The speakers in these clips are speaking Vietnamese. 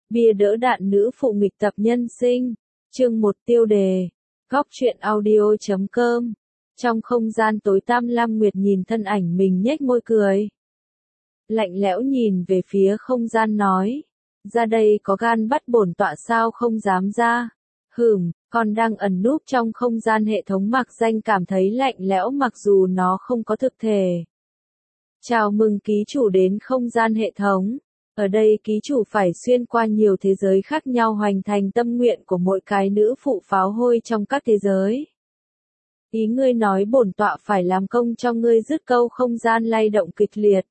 Bia đỡ đạn nữ phụ nghịch tập nhân sinh. Chương 1 tiêu đề. Góc truyện audio.com. Trong không gian tối tăm, Lam Nguyệt nhìn thân ảnh mình nhếch môi cười. Lạnh lẽo nhìn về phía không gian nói. Ra đây có gan bắt bổn tọa sao không dám ra. Còn đang ẩn núp trong không gian hệ thống mặc danh cảm thấy lạnh lẽo mặc dù nó không có thực thể. Chào mừng ký chủ đến không gian hệ thống. Ở đây ký chủ phải xuyên qua nhiều thế giới khác nhau hoàn thành tâm nguyện của mỗi cái nữ phụ pháo hôi trong các thế giới. Ý ngươi nói bổn tọa phải làm công cho ngươi dứt câu không gian lay động kịch liệt.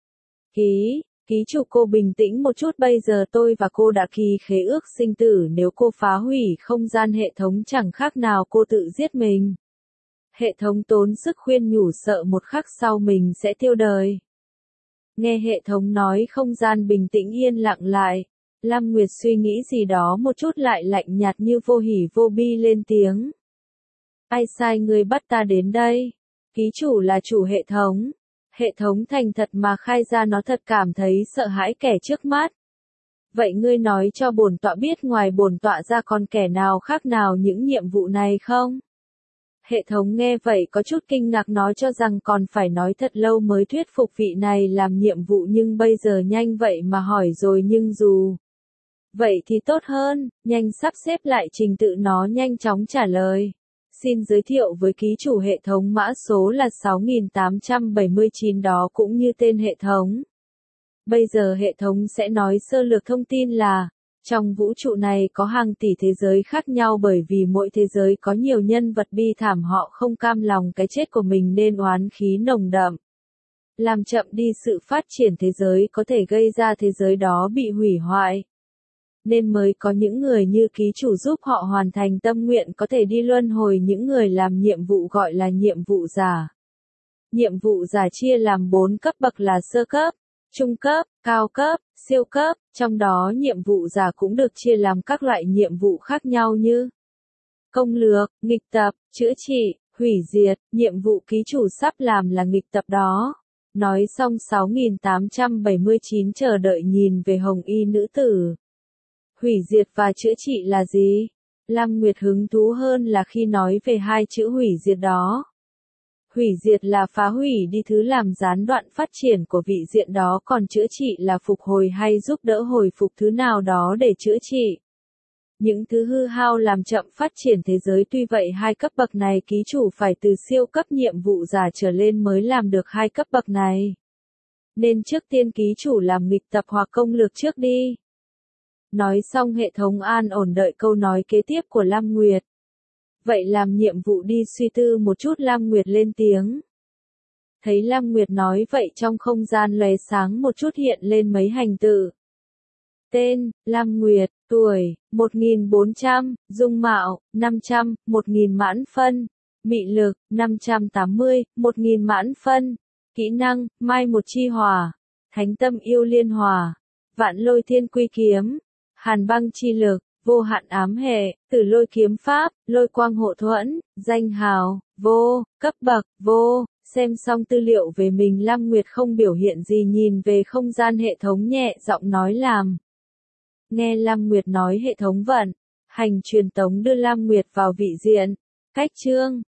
Ký chủ cô bình tĩnh một chút, bây giờ tôi và cô đã ký khế ước sinh tử, nếu cô phá hủy không gian hệ thống chẳng khác nào cô tự giết mình. Hệ thống tốn sức khuyên nhủ sợ một khắc sau mình sẽ tiêu đời. Nghe hệ thống nói không gian bình tĩnh yên lặng lại. Lam Nguyệt suy nghĩ gì đó một chút lại lạnh nhạt như vô hỉ vô bi lên tiếng. Ai sai ngươi bắt ta đến đây? Ký chủ là chủ hệ thống. Hệ thống thành thật mà khai ra nó thật cảm thấy sợ hãi kẻ trước mắt. Vậy ngươi nói cho bổn tọa biết ngoài bổn tọa ra còn kẻ nào khác nào những nhiệm vụ này không? Hệ thống nghe vậy có chút kinh ngạc, nói cho rằng còn phải nói thật lâu mới thuyết phục vị này làm nhiệm vụ, nhưng bây giờ nhanh vậy mà hỏi rồi, nhưng dù vậy thì tốt hơn, nhanh sắp xếp lại trình tự nó nhanh chóng trả lời. Xin giới thiệu với ký chủ, hệ thống mã số là 6879, đó cũng như tên hệ thống. Bây giờ hệ thống sẽ nói sơ lược thông tin là, trong vũ trụ này có hàng tỷ thế giới khác nhau, bởi vì mỗi thế giới có nhiều nhân vật bi thảm, họ không cam lòng cái chết của mình nên oán khí nồng đậm. Làm chậm đi sự phát triển thế giới, có thể gây ra thế giới đó bị hủy hoại. Nên mới có những người như ký chủ giúp họ hoàn thành tâm nguyện, có thể đi luân hồi. Những người làm nhiệm vụ gọi là nhiệm vụ giả. Nhiệm vụ giả chia làm 4 cấp bậc là sơ cấp, trung cấp, cao cấp, siêu cấp, trong đó nhiệm vụ giả cũng được chia làm các loại nhiệm vụ khác nhau như công lược, nghịch tập, chữa trị, hủy diệt. Nhiệm vụ ký chủ sắp làm là nghịch tập đó. Nói xong 6879 chờ đợi nhìn về hồng y nữ tử. Hủy diệt và chữa trị là gì? Lam Nguyệt hứng thú hơn là khi nói về hai chữ hủy diệt đó. Hủy diệt là phá hủy đi thứ làm gián đoạn phát triển của vị diện đó, còn chữa trị là phục hồi hay giúp đỡ hồi phục thứ nào đó để chữa trị những thứ hư hao làm chậm phát triển thế giới. Tuy vậy hai cấp bậc này ký chủ phải từ siêu cấp nhiệm vụ giả trở lên mới làm được hai cấp bậc này. Nên trước tiên ký chủ làm nghịch tập hoặc công lược trước đi. Nói xong hệ thống an ổn đợi câu nói kế tiếp của Lam Nguyệt. Vậy làm nhiệm vụ đi, suy tư một chút Lam Nguyệt lên tiếng. Thấy Lam Nguyệt nói vậy trong không gian lóe sáng một chút hiện lên mấy hành tự. Tên, Lam Nguyệt, tuổi, 1400, dung mạo, 500, 1000 mãn phân, mị lực, 580, 1000 mãn phân, kỹ năng, mai một chi hỏa, thánh tâm yêu liên hỏa, vạn lôi thiên quy kiếm, hàn băng chi lực, vô hạn ám hệ, tử lôi kiếm pháp, lôi quang hộ thuẫn, danh hào, vô, cấp bậc, vô. Xem xong tư liệu về mình, Lam Nguyệt không biểu hiện gì, nhìn về không gian hệ thống nhẹ giọng nói làm. Nghe Lam Nguyệt nói hệ thống vận hành truyền tống đưa Lam Nguyệt vào vị diện. Cách chương